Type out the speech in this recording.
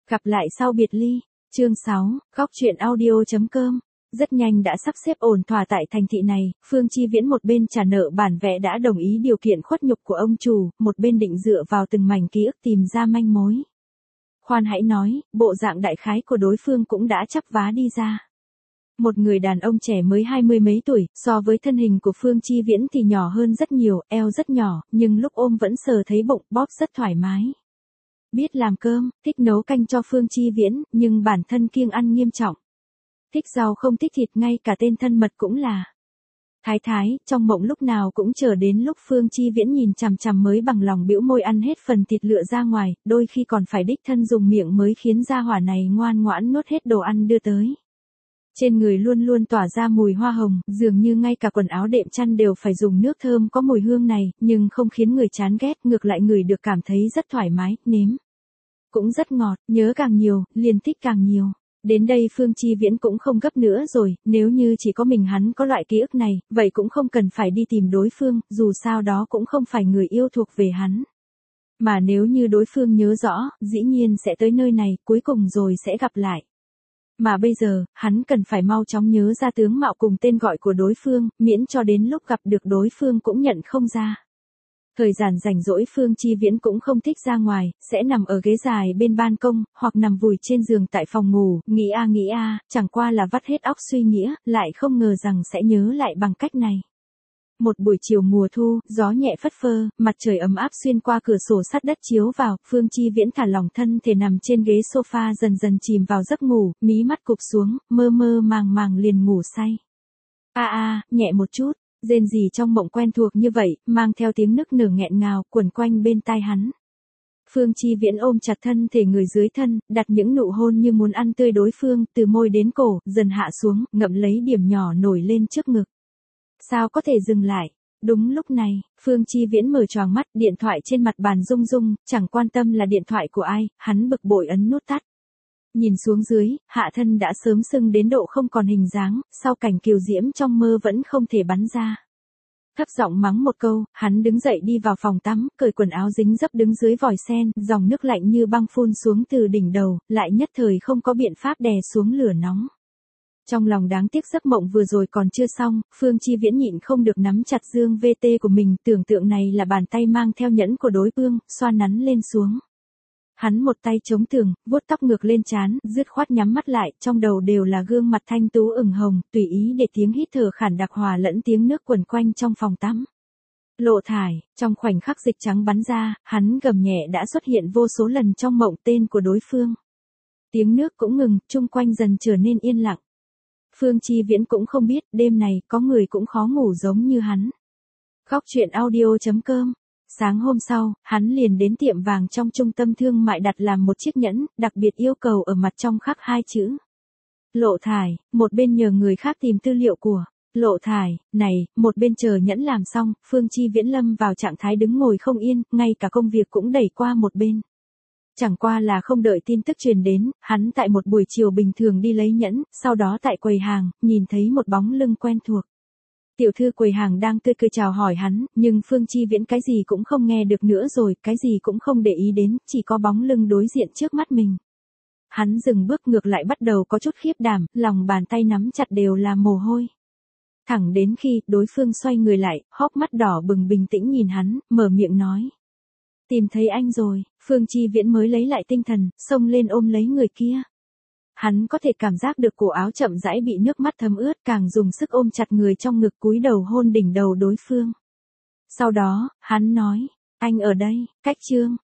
Gặp lại sau biệt ly. Chương 6, góc truyện audio.com. Rất nhanh đã sắp xếp ổn thỏa tại thành thị này, Phương Chi Viễn một bên trả nợ bản vẽ đã đồng ý điều kiện khuất nhục của ông chủ, một bên định dựa vào từng mảnh ký ức tìm ra manh mối. Khoan hãy nói, bộ dạng đại khái của đối phương cũng đã chắp vá đi ra. Một người đàn ông trẻ mới 20 mấy tuổi, so với thân hình của Phương Chi Viễn thì nhỏ hơn rất nhiều, eo rất nhỏ, nhưng lúc ôm vẫn sờ thấy bụng, bóp rất thoải mái. Biết làm cơm, thích nấu canh cho Phương Chi Viễn, nhưng bản thân kiêng ăn nghiêm trọng. Thích rau không thích thịt, ngay cả tên thân mật cũng là Thái Thái, trong mộng lúc nào cũng chờ đến lúc Phương Chi Viễn nhìn chằm chằm mới bằng lòng bĩu môi ăn hết phần thịt lựa ra ngoài, đôi khi còn phải đích thân dùng miệng mới khiến gia hỏa này ngoan ngoãn nuốt hết đồ ăn đưa tới. Trên người luôn luôn tỏa ra mùi hoa hồng, dường như ngay cả quần áo đệm chăn đều phải dùng nước thơm có mùi hương này, nhưng không khiến người chán ghét, ngược lại người được cảm thấy rất thoải mái, nếm cũng rất ngọt, nhớ càng nhiều, liền thích càng nhiều. Đến đây Phương Chi Viễn cũng không gấp nữa rồi, nếu như chỉ có mình hắn có loại ký ức này, vậy cũng không cần phải đi tìm đối phương, dù sao đó cũng không phải người yêu thuộc về hắn. Mà nếu như đối phương nhớ rõ, dĩ nhiên sẽ tới nơi này, cuối cùng rồi sẽ gặp lại. Mà bây giờ, hắn cần phải mau chóng nhớ ra tướng mạo cùng tên gọi của đối phương, miễn cho đến lúc gặp được đối phương cũng nhận không ra. Thời gian rảnh rỗi Phương Chi Viễn cũng không thích ra ngoài, sẽ nằm ở ghế dài bên ban công, hoặc nằm vùi trên giường tại phòng ngủ, nghĩ a, chẳng qua là vắt hết óc suy nghĩ, lại không ngờ rằng sẽ nhớ lại bằng cách này. Một buổi chiều mùa thu, gió nhẹ phất phơ, mặt trời ấm áp xuyên qua cửa sổ sắt đất chiếu vào, Phương Chi Viễn thả lỏng thân thể nằm trên ghế sofa dần dần chìm vào giấc ngủ, mí mắt cụp xuống, mơ mơ màng liền ngủ say. Nhẹ một chút, rên rỉ trong mộng quen thuộc như vậy, mang theo tiếng nức nở nghẹn ngào, quẩn quanh bên tai hắn. Phương Chi Viễn ôm chặt thân thể người dưới thân, đặt những nụ hôn như muốn ăn tươi đối phương, từ môi đến cổ, dần hạ xuống, ngậm lấy điểm nhỏ nổi lên trước ngực. Sao có thể dừng lại? Đúng lúc này, Phương Chi Viễn mở choàng mắt, điện thoại trên mặt bàn rung rung, chẳng quan tâm là điện thoại của ai, hắn bực bội ấn nút tắt. Nhìn xuống dưới, hạ thân đã sớm sưng đến độ không còn hình dáng, sau cảnh kiều diễm trong mơ vẫn không thể bắn ra. Thấp giọng mắng một câu, hắn đứng dậy đi vào phòng tắm, cởi quần áo dính dấp đứng dưới vòi sen, dòng nước lạnh như băng phun xuống từ đỉnh đầu, lại nhất thời không có biện pháp đè xuống lửa nóng. Trong lòng đáng tiếc giấc mộng vừa rồi còn chưa xong, Phương Chi Viễn nhịn không được nắm chặt dương VT của mình, tưởng tượng này là bàn tay mang theo nhẫn của đối phương, xoa nắn lên xuống. Hắn một tay chống tường, vuốt tóc ngược lên trán, dứt khoát nhắm mắt lại, trong đầu đều là gương mặt thanh tú ửng hồng, tùy ý để tiếng hít thở khản đặc hòa lẫn tiếng nước quần quanh trong phòng tắm. Lộ Thải, trong khoảnh khắc dịch trắng bắn ra, hắn gầm nhẹ đã xuất hiện vô số lần trong mộng tên của đối phương. Tiếng nước cũng ngừng, chung quanh dần trở nên yên lặng. Phương Chi Viễn cũng không biết, đêm này, có người cũng khó ngủ giống như hắn. Góc truyện audio.com. Sáng hôm sau, hắn liền đến tiệm vàng trong trung tâm thương mại đặt làm một chiếc nhẫn, đặc biệt yêu cầu ở mặt trong khắc 2 chữ. Lộ Thải, một bên nhờ người khác tìm tư liệu của Lộ Thải, này, một bên chờ nhẫn làm xong, Phương Chi Viễn lâm vào trạng thái đứng ngồi không yên, ngay cả công việc cũng đẩy qua một bên. Chẳng qua là không đợi tin tức truyền đến, hắn tại một buổi chiều bình thường đi lấy nhẫn, sau đó tại quầy hàng, nhìn thấy một bóng lưng quen thuộc. Tiểu thư quầy hàng đang tươi cười chào hỏi hắn, nhưng Phương Chi Viễn cái gì cũng không nghe được nữa rồi, cái gì cũng không để ý đến, chỉ có bóng lưng đối diện trước mắt mình. Hắn dừng bước ngược lại bắt đầu có chút khiếp đảm, lòng bàn tay nắm chặt đều là mồ hôi. Thẳng đến khi đối phương xoay người lại, hốc mắt đỏ bừng bình tĩnh nhìn hắn, mở miệng nói. Tìm thấy anh rồi, Phương Chi Viễn mới lấy lại tinh thần, xông lên ôm lấy người kia. Hắn có thể cảm giác được cổ áo chậm rãi bị nước mắt thấm ướt, càng dùng sức ôm chặt người trong ngực cúi đầu hôn đỉnh đầu đối phương. Sau đó, hắn nói, anh ở đây, cách Trương